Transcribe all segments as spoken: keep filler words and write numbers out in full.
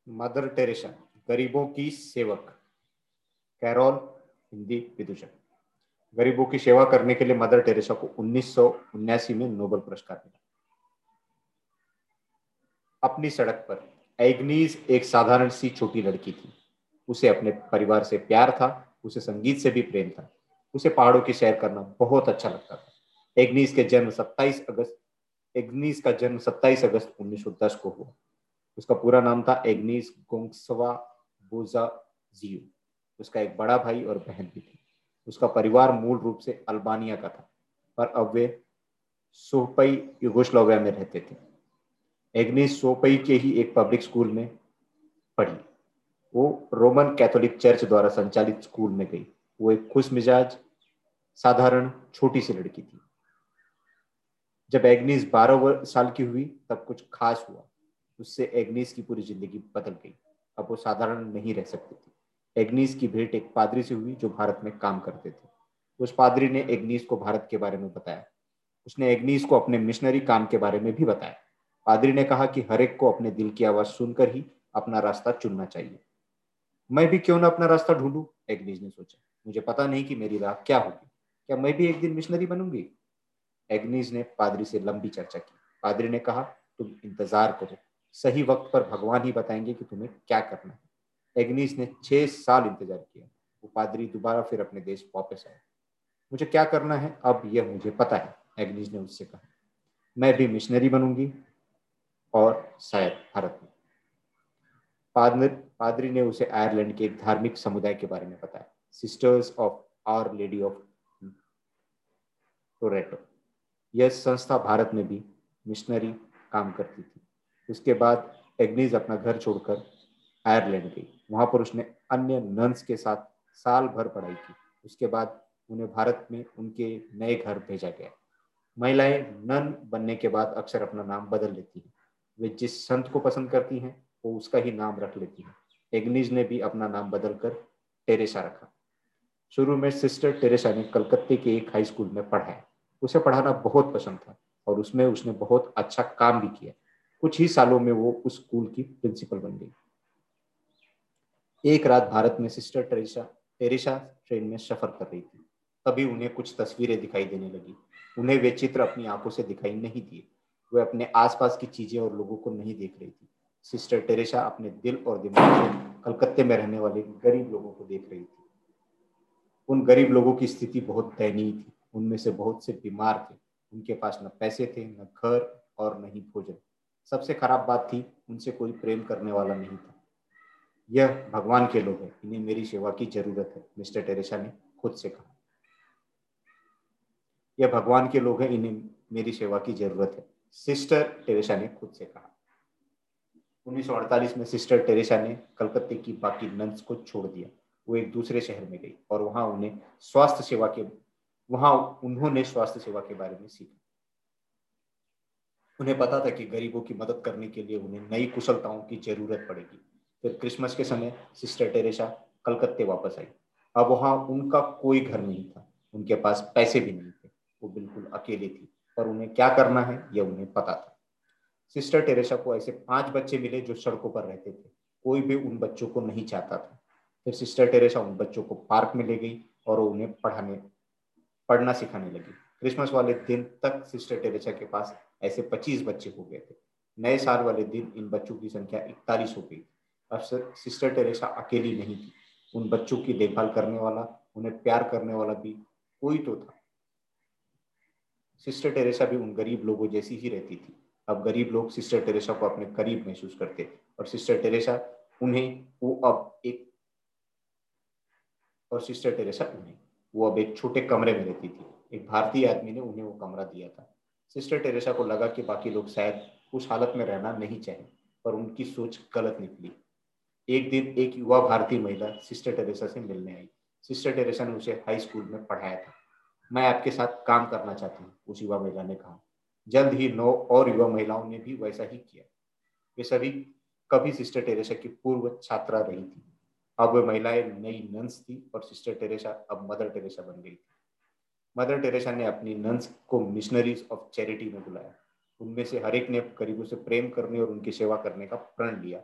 Mother Teresa, गरीबों की सेवक। कैरोल, हिंदी विदूषक। गरीबों की सेवा करने के लिए मदर टेरेसा को उन्नीस सौ उन्यासी में नोबेल पुरस्कार मिला। अपनी सड़क पर, एग्नीज एक साधारण सी छोटी लड़की थी। उसे अपने परिवार से प्यार था, उसे संगीत से भी प्रेम था, उसे पहाड़ों की सैर करना बहुत अच्छा लगता था। एग्नीज के जन्म सत्ताईस अगस्त एग्नीज का जन्म सत्ताईस अगस्त उन्नीस सौ दस को हुआ। उसका पूरा नाम था एग्नीज गोंसवा बोजाजियो। उसका एक बड़ा भाई और बहन भी थी। उसका परिवार मूल रूप से अल्बानिया का था, पर अब वे सोपई यूगोस्लाविया में रहते थे। एग्नीज सोपई के ही एक पब्लिक स्कूल में पढ़ी। वो रोमन कैथोलिक चर्च द्वारा संचालित स्कूल में गई। वो एक खुश मिजाज, साधारण छोटी सी लड़की थी। जब एग्नीज बारह साल की हुई तब कुछ खास हुआ। उससे एग्नीज की पूरी जिंदगी बदल गई। अब वो साधारण नहीं रह सकती थी। एग्नीज की भेंट एक पादरी से हुई जो भारत में काम करते थे। उस पादरी ने एग्नीज को भारत के बारे में बताया। उसने एग्नीज को अपने मिशनरी काम के बारे में भी बताया। पादरी ने कहा कि हर एक को अपने दिल की आवाज सुनकर ही अपना रास्ता चुनना चाहिए। मैं भी क्यों ना अपना रास्ता ढूंढूं, एग्नीज ने सोचा। मुझे पता नहीं कि मेरी राह क्या होगी। क्या मैं भी एक दिन मिशनरी बनूंगी? एग्नीज ने पादरी से लंबी चर्चा की। पादरी ने कहा, तुम इंतजार करो, सही वक्त पर भगवान ही बताएंगे कि तुम्हें क्या करना है। एग्नीज ने छह साल इंतजार किया। वो पादरी दोबारा फिर अपने देश वापस आया। मुझे क्या करना है अब यह मुझे पता है, एग्नीज ने उससे कहा। मैं भी मिशनरी बनूंगी, और शायद भारत में। पादरी ने उसे आयरलैंड के एक धार्मिक समुदाय के बारे में बताया, sisters of our lady of Loreto. यह संस्था भारत में भी मिशनरी काम करती थी। उसके बाद एग्नीज अपना घर छोड़कर आयरलैंड गई। वहां पर उसने अन्य नन्स के साथ साल भर पढ़ाई की। उसके बाद उन्हें भारत में उनके नए घर भेजा गया। महिलाएं नन बनने के बाद अक्सर अपना नाम बदल लेती हैं। वे जिस संत को पसंद करती हैं वो उसका ही नाम रख लेती हैं। एग्नीज ने भी अपना नाम बदलकर टेरेसा रखा। शुरू में सिस्टर टेरेसा ने कलकत्ते के एक हाई स्कूल में पढ़ा है। उसे पढ़ाना बहुत पसंद था और उसमें उसने बहुत अच्छा काम भी किया। कुछ ही सालों में वो उस स्कूल की प्रिंसिपल बन गई। एक रात भारत में सिस्टर टेरेसा टेरेसा ट्रेन में सफर कर रही थी। तभी उन्हें कुछ तस्वीरें दिखाई देने लगी। उन्हें वे चित्र अपनी आंखों से दिखाई नहीं दिए। वे अपने आसपास की चीजें और लोगों को नहीं देख रही थी। सिस्टर टेरेसा अपने दिल और दिमाग से कलकत्ते में रहने वाले गरीब लोगों को देख रही थी। उन गरीब लोगों की स्थिति बहुत दयनीय थी। उनमें से बहुत से बीमार थे। उनके पास न पैसे थे, न घर और न ही भोजन। सबसे खराब बात थी, उनसे कोई प्रेम करने वाला नहीं था। यह भगवान के लोग हैं, इन्हें मेरी सेवा की जरूरत है, मिस्टर टेरेसा ने खुद से कहा। यह भगवान के लोग हैं, इन्हें मेरी सेवा की जरूरत है, सिस्टर टेरेसा ने खुद से कहा। उन्नीस सौ अड़तालीस में सिस्टर टेरेसा ने कलकत्ते की बाकी नन्स को छोड़ दिया। वो एक दूसरे शहर में गई और वहां उन्हें स्वास्थ्य सेवा के वहां उन्होंने स्वास्थ्य सेवा के बारे में सीखा। उन्हें पता था कि गरीबों की मदद करने के लिए उन्हें नई कुशलताओं की जरूरत पड़ेगी। फिर क्रिसमस के समय सिस्टर टेरेसा कलकत्ते वापस आई। अब वहां उनका कोई घर नहीं था, उनके पास पैसे भी नहीं थे। वो बिल्कुल अकेले थी, पर उन्हें क्या करना है यह उन्हें पता था। सिस्टर टेरेसा को ऐसे पांच बच्चे मिले जो सड़कों पर रहते थे। कोई भी उन बच्चों को नहीं चाहता था। फिर सिस्टर टेरेसा उन बच्चों को पार्क में ले गई और उन्हें पढ़ाने पढ़ना सिखाने लगी। क्रिसमस वाले दिन तक सिस्टर टेरेसा के पास ऐसे पच्चीस बच्चे हो गए थे। नए साल वाले दिन इन बच्चों की संख्या इकतालीस हो गई। अब सिस्टर टेरेसा अकेली नहीं थी। उन बच्चों की देखभाल करने वाला, उन्हें प्यार करने वाला भी कोई तो था। सिस्टर टेरेसा भी उन गरीब लोगों जैसी ही रहती थी। अब गरीब लोग सिस्टर टेरेसा को अपने करीब महसूस करते और सिस्टर टेरेसा उन्हें वो अब एक और सिस्टर टेरेसा उन्हें वो अब एक छोटे कमरे में रहती थी। एक भारतीय आदमी ने उन्हें वो कमरा दिया था। सिस्टर टेरेसा को लगा कि बाकी लोग शायद उस हालत में रहना नहीं चाहे, पर उनकी सोच गलत निकली। एक दिन एक युवा भारतीय महिला सिस्टर टेरेसा से मिलने आई। सिस्टर टेरेसा ने उसे हाई स्कूल में पढ़ाया था। मैं आपके साथ काम करना चाहती हूँ, उस युवा महिला ने कहा। जल्द ही नौ और युवा महिलाओं ने भी वैसा ही किया। वे सभी कभी सिस्टर टेरेसा की पूर्व छात्रा रही थी। अब वे महिलाएं नई नन्स थी और सिस्टर टेरेसा अब मदर टेरेसा बन गई थी। मदर टेरेसा ने अपनी नन्स को मिशनरीज ऑफ चैरिटी में बुलाया। उनमें से हर एक ने गरीबों से प्रेम करने और उनकी सेवा करने का प्रण लिया।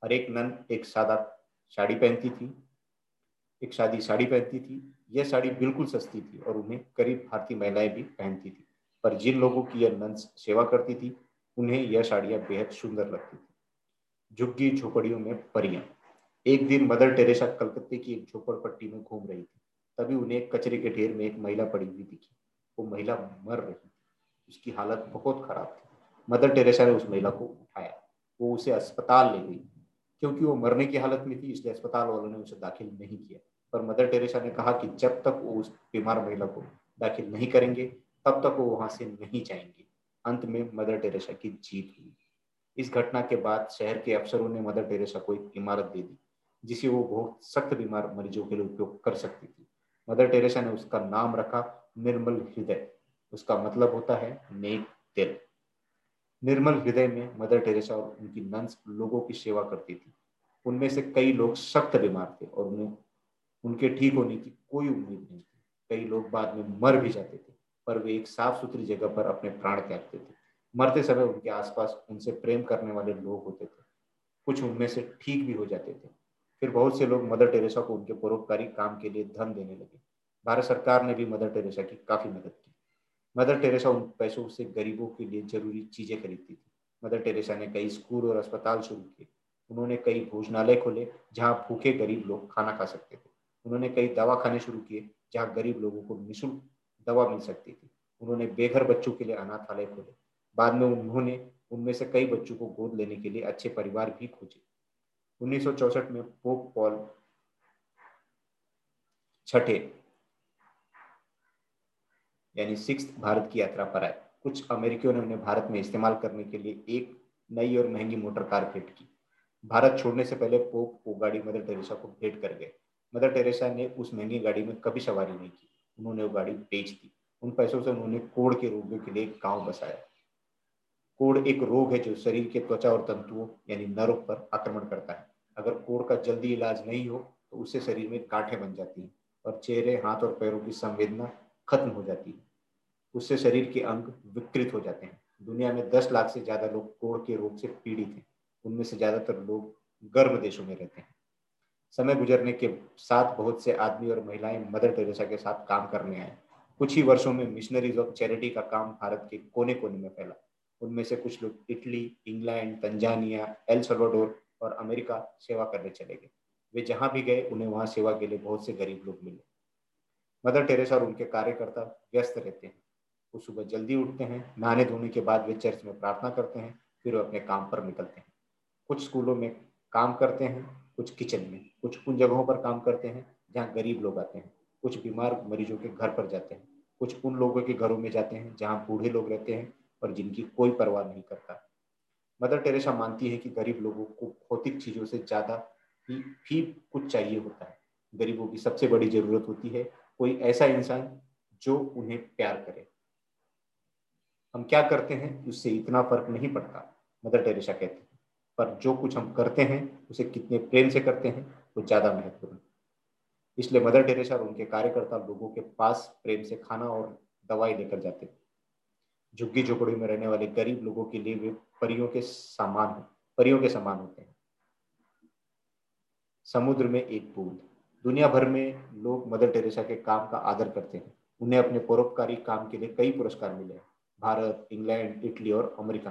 हर एक नन एक सादा साड़ी पहनती थी, एक शादी साड़ी पहनती थी। यह साड़ी बिल्कुल सस्ती थी और उन्हें करीब भारतीय महिलाएं भी पहनती थी, पर जिन लोगों की यह नन्स सेवा करती थी उन्हें यह साड़ियां बेहद सुंदर लगती थी। झुग्गी झोपड़ियों में परियां। एक दिन मदर टेरेसा कलकत्ते की एक झोपड़पट्टी में घूम रही थी, तभी उन्हें एक कचरे के ढेर में एक महिला पड़ी हुई दिखी। वो महिला मर रही थी, उसकी हालत बहुत खराब थी। मदर टेरेसा ने उस महिला को उठाया, वो उसे अस्पताल ले गई। क्योंकि वो मरने की हालत में थी इसलिए अस्पताल वालों ने उसे दाखिल नहीं किया, पर मदर टेरेसा ने कहा कि जब तक वो उस बीमार महिला को दाखिल नहीं करेंगे तब तक वो वहां से नहीं जाएंगे। अंत में मदर टेरेसा की जीत हुई। इस घटना के बाद शहर के अफसरों ने मदर टेरेसा को एक इमारत दे दी जिसे वो बहुत सख्त बीमार मरीजों के लिए उपयोग कर सकती थी। मदर टेरेसा ने उसका नाम रखा निर्मल हृदय। उसका मतलब होता है नेक दिल। निर्मल हृदय में मदर टेरेसा और उनकी नन्स लोगों की सेवा करती थी। उनमें से कई लोग सख्त बीमार थे और उन्हें उनके ठीक होने की कोई उम्मीद नहीं थी। कई लोग बाद में मर भी जाते थे, पर वे एक साफ सुथरी जगह पर अपने प्राण त्यागते थे। मरते समय उनके आसपास उनसे प्रेम करने वाले लोग होते थे। कुछ उनमें से ठीक भी हो जाते थे। फिर बहुत से लोग मदर टेरेसा को उनके परोपकारी काम के लिए धन देने लगे। भारत सरकार ने भी मदर टेरेसा की काफी मदद की। मदर टेरेसा उन पैसों से गरीबों के लिए जरूरी चीजें खरीदती थी। मदर टेरेसा ने कई स्कूल और अस्पताल शुरू किए। उन्होंने कई भोजनालय खोले जहां भूखे गरीब लोग खाना खा सकते थे। उन्होंने कई दवाखाने शुरू किए जहां गरीब लोगों को निःशुल्क दवा मिल सकती थी। उन्होंने बेघर बच्चों के लिए अनाथालय खोले। बाद में उन्होंने उनमें से कई बच्चों को गोद लेने के लिए अच्छे परिवार भी खोजे। उन्नीस सौ चौसठ में पोप पॉल छठे यानी सिक्स भारत की यात्रा पर आए। कुछ अमेरिकियों ने उन्हें भारत में इस्तेमाल करने के लिए एक नई और महंगी मोटर कार भेंट की। भारत छोड़ने से पहले पोप वो गाड़ी मदर टेरेसा को भेंट कर गए। मदर टेरेसा ने उस महंगी गाड़ी में कभी सवारी नहीं की। उन्होंने वो गाड़ी बेच दी। उन पैसों से उन्होंने कोढ़ के रोगियों के लिए एक गांव बसाया। कोढ़ एक रोग है जो शरीर के त्वचा और तंतुओं यानी नर्व पर आक्रमण करता है। अगर कोढ़ का जल्दी इलाज नहीं हो तो उससे शरीर में गांठें बन जाती हैं और चेहरे, हाथ और पैरों की संवेदना खत्म हो जाती है। उससे शरीर के अंग विकृत हो जाते हैं। दुनिया में दस लाख से ज्यादा लोग कोढ़ के रोग से पीड़ित हैं। उनमें से ज्यादातर लोग गर्म देशों में रहते हैं। समय गुजरने के साथ बहुत से आदमी और महिलाएं मदर टेरेसा के साथ काम करने आए। कुछ ही वर्षों में मिशनरीज ऑफ चैरिटी का काम भारत के कोने कोने में फैला। उनमें से कुछ लोग Italy, England, Tanzania, El Salvador और अमेरिका सेवा करने चले गए। वे जहां भी गए उन्हें वहां सेवा के लिए बहुत से गरीब लोग मिले। मदर टेरेसा और उनके कार्यकर्ता व्यस्त रहते हैं। वो सुबह जल्दी उठते हैं, नहाने धोने के बाद वे चर्च में प्रार्थना करते हैं, फिर वो अपने काम पर निकलते हैं। कुछ स्कूलों में काम करते हैं, कुछ किचन में, कुछ उन जगहों पर काम करते हैं जहाँ गरीब लोग आते हैं, कुछ बीमार मरीजों के घर पर जाते हैं, कुछ उन लोगों के घरों में जाते हैं जहाँ बूढ़े लोग रहते हैं और जिनकी कोई परवाह नहीं करता। मदर टेरेसा मानती है कि गरीब लोगों को भौतिक चीजों से ज्यादा ही भी कुछ चाहिए होता है। गरीबों की सबसे बड़ी जरूरत होती है कोई ऐसा इंसान जो उन्हें प्यार करे। हम क्या करते हैं उससे इतना फर्क नहीं पड़ता, मदर टेरेसा कहती है, पर जो कुछ हम करते हैं उसे कितने प्रेम से करते हैं वो ज्यादा महत्वपूर्ण। इसलिए मदर टेरेसा और उनके कार्यकर्ता लोगों के पास प्रेम से खाना और दवाई लेकर जाते हैं। झुग्गी झोपड़ी में रहने वाले गरीब लोगों के लिए वे परियों के समान परियों के समान होते हैं। समुद्र में एक बूंद। दुनिया भर में लोग मदर टेरेसा के काम का आदर करते हैं। उन्हें अपने परोपकारी काम के लिए कई पुरस्कार मिले हैं। भारत, इंग्लैंड, इटली और अमेरिका।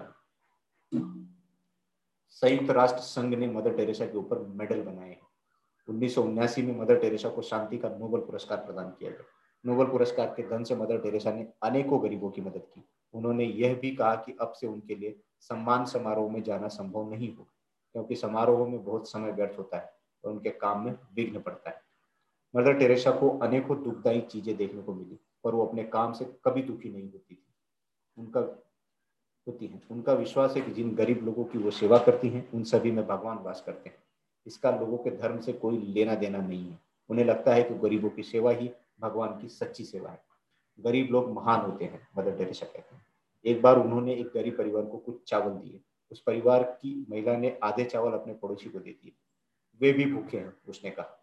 संयुक्त राष्ट्र संघ ने मदर टेरेसा के ऊपर मेडल बनाए हैं। उन्नीस सौ उन्यासी में मदर टेरेसा को शांति का नोबेल पुरस्कार प्रदान किया गया। नोबेल पुरस्कार के धन से मदर टेरेसा ने अनेकों गरीबों की मदद की। उन्होंने यह भी कहा कि अब से उनके लिए सम्मान समारोह में जाना संभव नहीं होगा, क्योंकि समारोह में बहुत समय व्यर्थ होता है और उनके काम में विघ्न पड़ता है। मदर टेरेसा को अनेकों दुखदायी चीजें देखने को मिली, पर वो अपने काम से कभी दुखी नहीं होती थी। उनका होती हैं उनका विश्वास है कि जिन गरीब लोगों की वो सेवा करती हैं उन सभी में भगवान वास करते हैं। इसका लोगों के धर्म से कोई लेना देना नहीं है। उन्हें लगता है कि गरीबों की सेवा ही भगवान की सच्ची सेवा है। गरीब लोग महान होते हैं, मदर टेरेसा कहते हैं। एक बार उन्होंने एक गरीब परिवार को कुछ चावल दिए। उस परिवार की महिला ने आधे चावल अपने पड़ोसी को दे दिए। वे भी भूखे हैं, उसने कहा।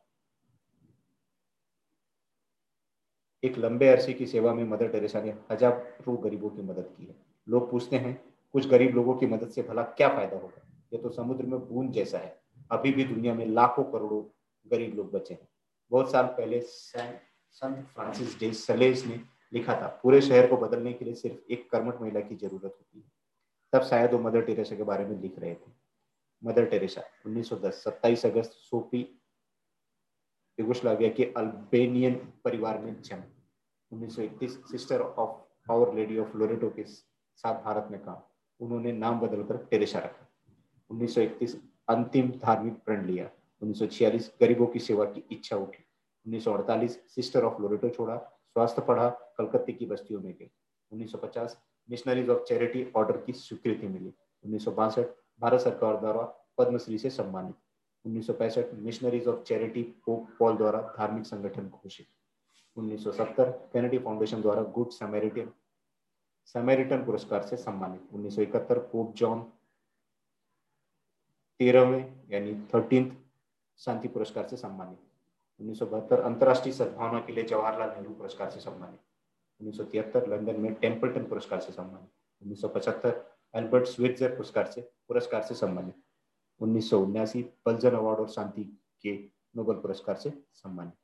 एक लंबे अरसे की सेवा में मदर टेरेसा ने हजारों गरीबों की मदद की है। लोग पूछते हैं कुछ गरीब लोगों की मदद से भला क्या फायदा होगा, ये तो समुद्र में बूंद जैसा है। अभी भी दुनिया में लाखों करोड़ों गरीब लोग बचे हैं। बहुत साल पहले संत फ्रांसिस डे सलेस ने लिखा था, पूरे शहर को बदलने के लिए सिर्फ एक कर्मठ महिला की जरूरत होती है। तब शायद वो मदर टेरेसा के बारे में लिख रहे थे। मदर टेरेसा उन्नीस सौ दस सत्ताईस अगस्त सोफी यूगोस्लाविया के अल्बेनियन परिवार में जन्म। उन्नीस सौ इकतीस sister of our lady of Loreto के साथ भारत में काम। उन्होंने नाम बदलकर टेरेसा रखा। उन्नीस सौ इकतीस अंतिम धार्मिक प्रण लिया। उन्नीस सौ छियालीस गरीबों की सेवा की इच्छा उठी। उन्नीस सौ अड़तालीस सिस्टर ऑफ लोरेटो छोड़ा, स्वास्थ्य पढ़ा, कलकत्ते की बस्तियों में गई। उन्नीस सौ पचास मिशनरीज ऑफ चैरिटी ऑर्डर की स्वीकृति मिली। उन्नीस सौ बासठ भारत सरकार द्वारा पद्मश्री से सम्मानित। उन्नीस सौ पैंसठ missionaries of charity Pope Paul द्वारा धार्मिक संगठन घोषित। उन्नीस सौ सत्तर कैनेडी फाउंडेशन द्वारा गुड समैरिटन समैरिटन पुरस्कार से सम्मानित। उन्नीस सौ इकहत्तर पोप जॉन तेरहवें यानी थर्टींथ शांति पुरस्कार से सम्मानित। उन्नीस सौ बहत्तर अंतर्राष्ट्रीय सद्भावना के लिए जवाहरलाल नेहरू पुरस्कार से सम्मानित। उन्नीस सौ तिहत्तर लंदन में टेम्पल्टन पुरस्कार से सम्मानित। उन्नीस सौ पचहत्तर अल्बर्ट स्विट्जर पुरस्कार से पुरस्कार से सम्मानित। उन्नीस सौ उन्यासी पल्जर अवार्ड और शांति के नोबेल पुरस्कार से सम्मानित।